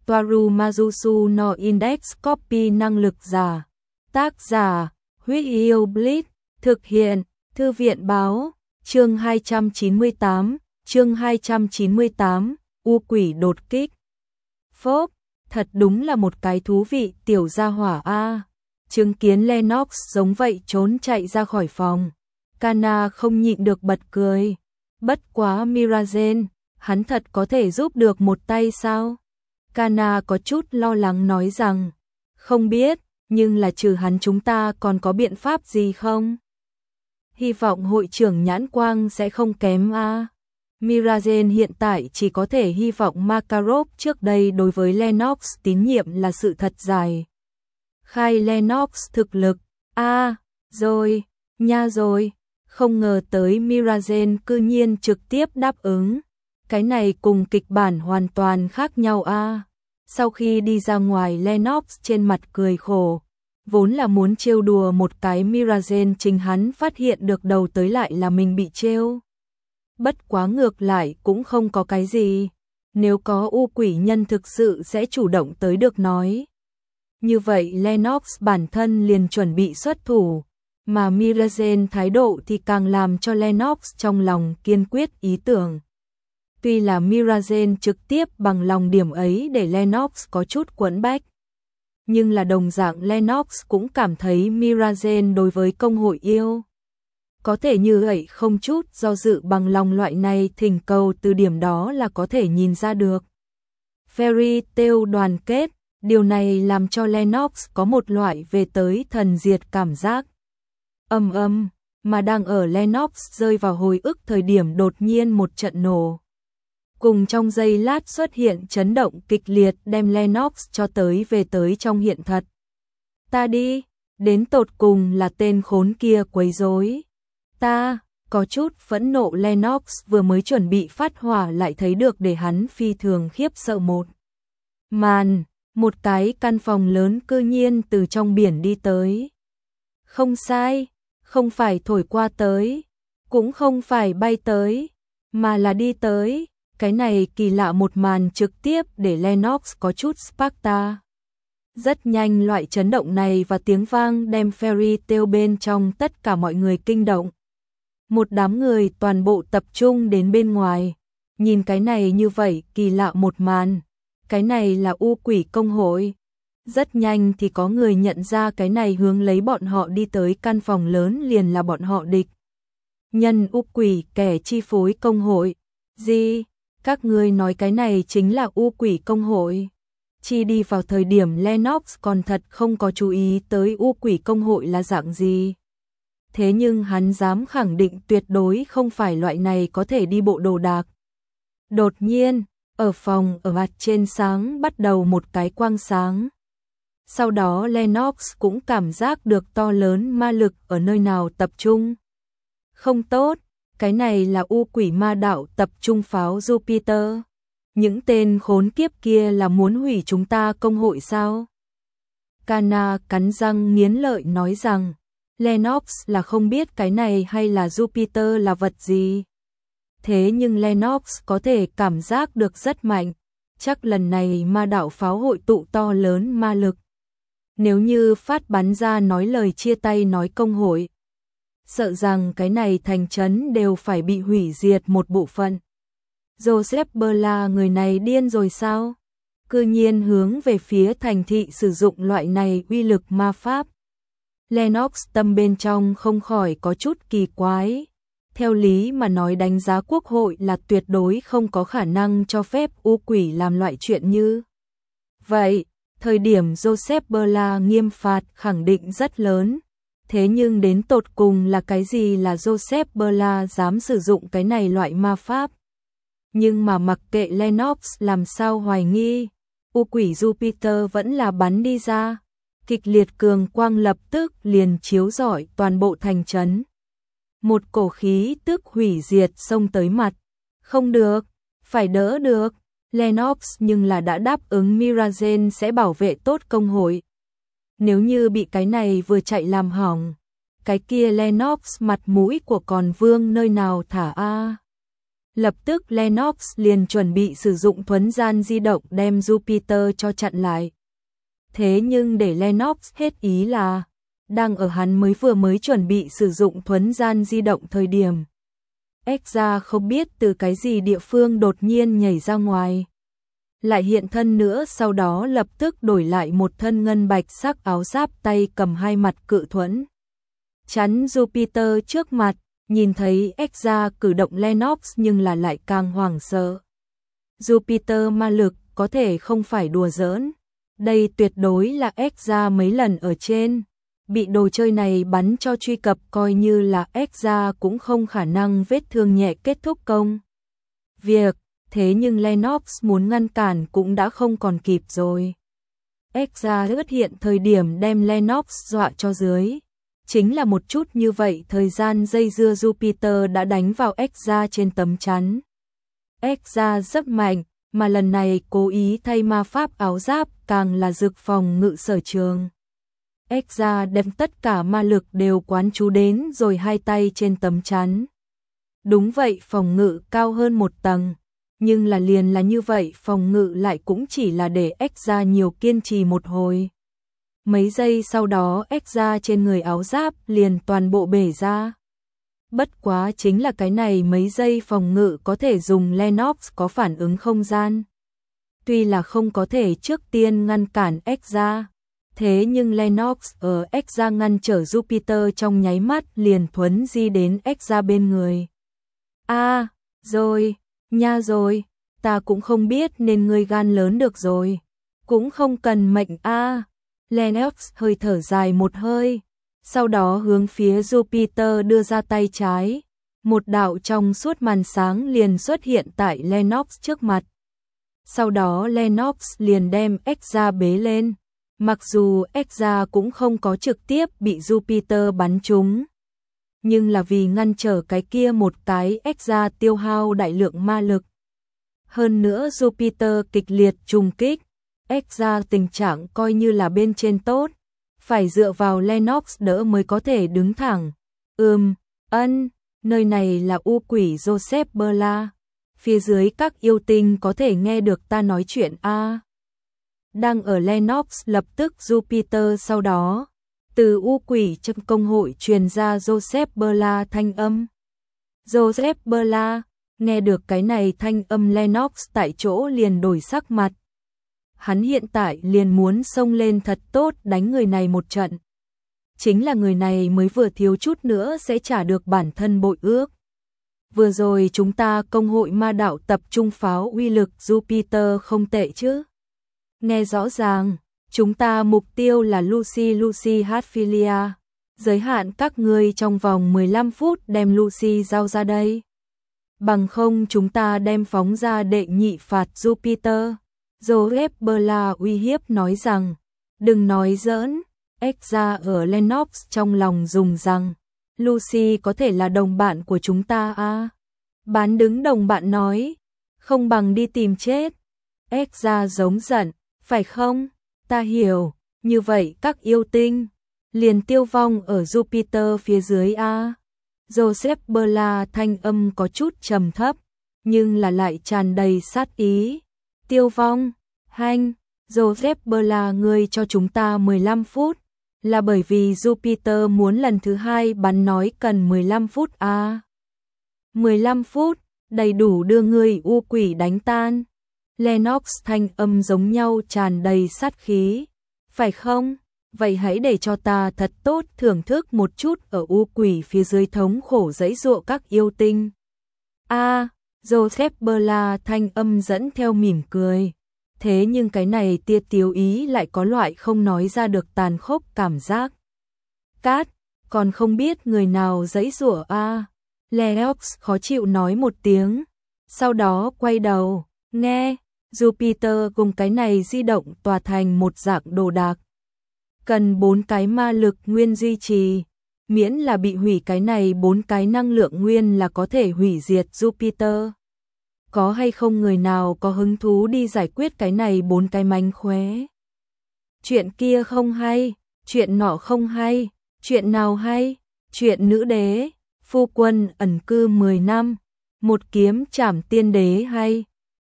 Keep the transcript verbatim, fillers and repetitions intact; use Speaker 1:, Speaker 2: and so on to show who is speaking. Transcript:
Speaker 1: Toaru Majusu no Index Copy năng lực giả. Tác giả, Huyết Yêu Blitz, thực hiện, Thư viện báo, chương hai trăm chín mươi tám, chương hai trăm chín mươi tám, U quỷ đột kích. Phốp, thật đúng là một cái thú vị tiểu gia hỏa a. Chứng kiến Lennox giống vậy trốn chạy ra khỏi phòng, Kana không nhịn được bật cười. Bất quá Mirazen, hắn thật có thể giúp được một tay sao? Kana có chút lo lắng nói rằng, không biết, nhưng là trừ hắn chúng ta còn có biện pháp gì không? Hy vọng hội trưởng nhãn quang sẽ không kém a. Mirazen hiện tại chỉ có thể hy vọng Makarov trước đây đối với Lennox tín nhiệm là sự thật dài. Khai Lennox thực lực, a à, rồi, nha rồi, không ngờ tới Mirazen cư nhiên trực tiếp đáp ứng. Cái này cùng kịch bản hoàn toàn khác nhau a. À. Sau khi đi ra ngoài Lennox trên mặt cười khổ, vốn là muốn trêu đùa một cái Mirazen, chính hắn phát hiện được đầu tới lại là mình bị trêu. Bất quá ngược lại cũng không có cái gì, nếu có u quỷ nhân thực sự sẽ chủ động tới được nói. Như vậy Lennox bản thân liền chuẩn bị xuất thủ, mà Mirazen thái độ thì càng làm cho Lennox trong lòng kiên quyết ý tưởng. Tuy là Mirazen trực tiếp bằng lòng điểm ấy để Lennox có chút quẫn bách, nhưng là đồng dạng Lennox cũng cảm thấy Mirazen đối với công hội yêu. Có thể như vậy không chút do dự bằng lòng loại này thỉnh cầu, từ điểm đó là có thể nhìn ra được. Fairy Tail đoàn kết, điều này làm cho Lennox có một loại về tới thần diệt cảm giác. Âm âm, mà đang ở Lennox rơi vào hồi ức thời điểm đột nhiên một trận nổ. Cùng trong giây lát xuất hiện chấn động kịch liệt đem Lennox cho tới về tới trong hiện thật. Ta đi, đến tột cùng là tên khốn kia quấy rối. Ta, có chút phẫn nộ Lennox vừa mới chuẩn bị phát hỏa lại thấy được để hắn phi thường khiếp sợ một màn, một cái căn phòng lớn cư nhiên từ trong biển đi tới. Không sai, không phải thổi qua tới, cũng không phải bay tới, mà là đi tới. Cái này kỳ lạ một màn trực tiếp để Lennox có chút Sparta. Rất nhanh loại chấn động này và tiếng vang đem Fairy Tail bên trong tất cả mọi người kinh động. Một đám người toàn bộ tập trung đến bên ngoài, nhìn cái này như vậy kỳ lạ một màn. Cái này là u quỷ công hội. Rất nhanh thì có người nhận ra cái này hướng lấy bọn họ đi tới căn phòng lớn liền là bọn họ địch. Nhân u quỷ kẻ chi phối công hội. Gì? Các ngươi nói cái này chính là u quỷ công hội? Chi đi vào thời điểm Lennox còn thật không có chú ý tới u quỷ công hội là dạng gì. Thế nhưng hắn dám khẳng định tuyệt đối không phải loại này có thể đi bộ đồ đạc. Đột nhiên, ở phòng ở mặt trên sáng bắt đầu một cái quang sáng. Sau đó Lennox cũng cảm giác được to lớn ma lực ở nơi nào tập trung. Không tốt, cái này là u quỷ ma đạo tập trung pháo Jupiter. Những tên khốn kiếp kia là muốn hủy chúng ta công hội sao? Kana cắn răng nghiến lợi nói rằng, Lennox là không biết cái này hay là Jupiter là vật gì. Thế nhưng Lennox có thể cảm giác được rất mạnh, chắc lần này ma đạo pháo hội tụ to lớn ma lực. Nếu như phát bắn ra nói lời chia tay nói công hội, sợ rằng cái này thành trấn đều phải bị hủy diệt một bộ phận. Joseph Berla người này điên rồi sao? Cư nhiên hướng về phía thành thị sử dụng loại này uy lực ma pháp. Lennox tâm bên trong không khỏi có chút kỳ quái. Theo lý mà nói đánh giá quốc hội là tuyệt đối không có khả năng cho phép u quỷ làm loại chuyện như vậy. Thời điểm Joseph Berla nghiêm phạt khẳng định rất lớn. Thế nhưng đến tột cùng là cái gì là Joseph Berla dám sử dụng cái này loại ma pháp? Nhưng mà mặc kệ Lennox làm sao hoài nghi, u quỷ Jupiter vẫn là bắn đi ra. Kịch liệt cường quang lập tức liền chiếu rọi toàn bộ thành trấn. Một cổ khí tức hủy diệt xông tới mặt. Không được, phải đỡ được. Lennox nhưng là đã đáp ứng Mirazen sẽ bảo vệ tốt công hội. Nếu như bị cái này vừa chạy làm hỏng, cái kia Lennox mặt mũi của còn vương nơi nào thả a. Lập tức Lennox liền chuẩn bị sử dụng thuấn gian di động đem Jupiter cho chặn lại. Thế nhưng để Lennox hết ý là, đang ở hắn mới vừa mới chuẩn bị sử dụng thuấn gian di động thời điểm. Exra không biết từ cái gì địa phương đột nhiên nhảy ra ngoài. Lại hiện thân nữa, sau đó lập tức đổi lại một thân ngân bạch sắc áo giáp, tay cầm hai mặt cự thuẫn. Chắn Jupiter trước mặt, nhìn thấy Exra cử động Lennox nhưng là lại càng hoảng sợ. Jupiter ma lực có thể không phải đùa giỡn. Đây tuyệt đối là Exra mấy lần ở trên. Bị đồ chơi này bắn cho truy cập, coi như là Exra cũng không khả năng vết thương nhẹ kết thúc công việc. Thế nhưng Lennox muốn ngăn cản cũng đã không còn kịp rồi. Exra xuất hiện thời điểm đem Lennox dọa cho dưới. Chính là một chút như vậy, thời gian dây dưa Jupiter đã đánh vào Exra trên tấm chắn. Exra rất mạnh, mà lần này cố ý thay ma pháp áo giáp, càng là dược phòng ngự sở trường. Exra đem tất cả ma lực đều quán chú đến rồi hai tay trên tấm chắn. Đúng vậy, phòng ngự cao hơn một tầng. Nhưng là liền là như vậy, phòng ngự lại cũng chỉ là để Exra nhiều kiên trì một hồi. Mấy giây sau đó Exra trên người áo giáp liền toàn bộ bể ra. Bất quá chính là cái này mấy giây phòng ngự có thể dùng Lennox có phản ứng không gian. Tuy là không có thể trước tiên ngăn cản Exra, thế nhưng Lennox ở Exra ngăn trở Jupiter trong nháy mắt liền thuấn di đến Exra bên người. A, à, rồi, nha rồi, ta cũng không biết nên ngươi gan lớn được rồi. Cũng không cần mệnh a. À. Lennox hơi thở dài một hơi, sau đó hướng phía Jupiter đưa ra tay trái. Một đạo trong suốt màn sáng liền xuất hiện tại Lennox trước mặt. Sau đó Lennox liền đem Exra bế lên. Mặc dù Exra cũng không có trực tiếp bị Jupiter bắn trúng, nhưng là vì ngăn trở cái kia một cái, Exra tiêu hao đại lượng ma lực. Hơn nữa Jupiter kịch liệt trùng kích, Exra tình trạng coi như là bên trên tốt, phải dựa vào Lennox đỡ mới có thể đứng thẳng. Ừm, ân, nơi này là u quỷ Joseph Berla. Phía dưới các yêu tinh có thể nghe được ta nói chuyện a. À. Đang ở Lennox, lập tức Jupiter sau đó, từ u quỷ trong công hội truyền ra Joseph Berla thanh âm. Joseph Berla, nghe được cái này thanh âm Lennox tại chỗ liền đổi sắc mặt. Hắn hiện tại liền muốn xông lên thật tốt đánh người này một trận. Chính là người này mới vừa thiếu chút nữa sẽ trả được bản thân bội ước. Vừa rồi chúng ta công hội ma đạo tập trung pháo uy lực Jupiter không tệ chứ. Nghe rõ ràng, chúng ta mục tiêu là Lucy Lucy Hatfilia. Giới hạn các ngươi trong vòng mười lăm phút đem Lucy giao ra đây. Bằng không chúng ta đem phóng ra đệ nhị phạt Jupiter. Joseph Berla uy hiếp nói rằng, đừng nói giỡn. Exra ở Lennox trong lòng dùng rằng, Lucy có thể là đồng bạn của chúng ta à? Bán đứng đồng bạn nói, không bằng đi tìm chết. Exra giống giận, phải không? Ta hiểu, như vậy các yêu tinh liền tiêu vong ở Jupiter phía dưới a. Joseph Berla thanh âm có chút trầm thấp, nhưng là lại tràn đầy sát ý. Tiêu vong, hanh, Joseph Berla, ngươi cho chúng ta mười lăm phút, là bởi vì Jupiter muốn lần thứ hai bắn nói cần mười lăm phút a. mười lăm phút, đầy đủ đưa ngươi u quỷ đánh tan. Lennox thanh âm giống nhau tràn đầy sát khí. Phải không? Vậy hãy để cho ta thật tốt thưởng thức một chút ở u quỷ phía dưới thống khổ giãy giụa các yêu tinh. A, à, Joseph Berla thanh âm dẫn theo mỉm cười. Thế nhưng cái này tia tiếu ý lại có loại không nói ra được tàn khốc cảm giác. Cát, còn không biết người nào giãy giụa a. À. Lennox khó chịu nói một tiếng, sau đó quay đầu, nghe, Jupiter cùng cái này di động tòa thành một dạng đồ đạc. Cần bốn cái ma lực nguyên duy trì, miễn là bị hủy cái này bốn cái năng lượng nguyên là có thể hủy diệt Jupiter. Có hay không người nào có hứng thú đi giải quyết cái này bốn cái mánh khóe? Chuyện kia không hay, chuyện nọ không hay, chuyện nào hay? Chuyện nữ đế, phu quân ẩn cư mười năm, một kiếm trảm tiên đế hay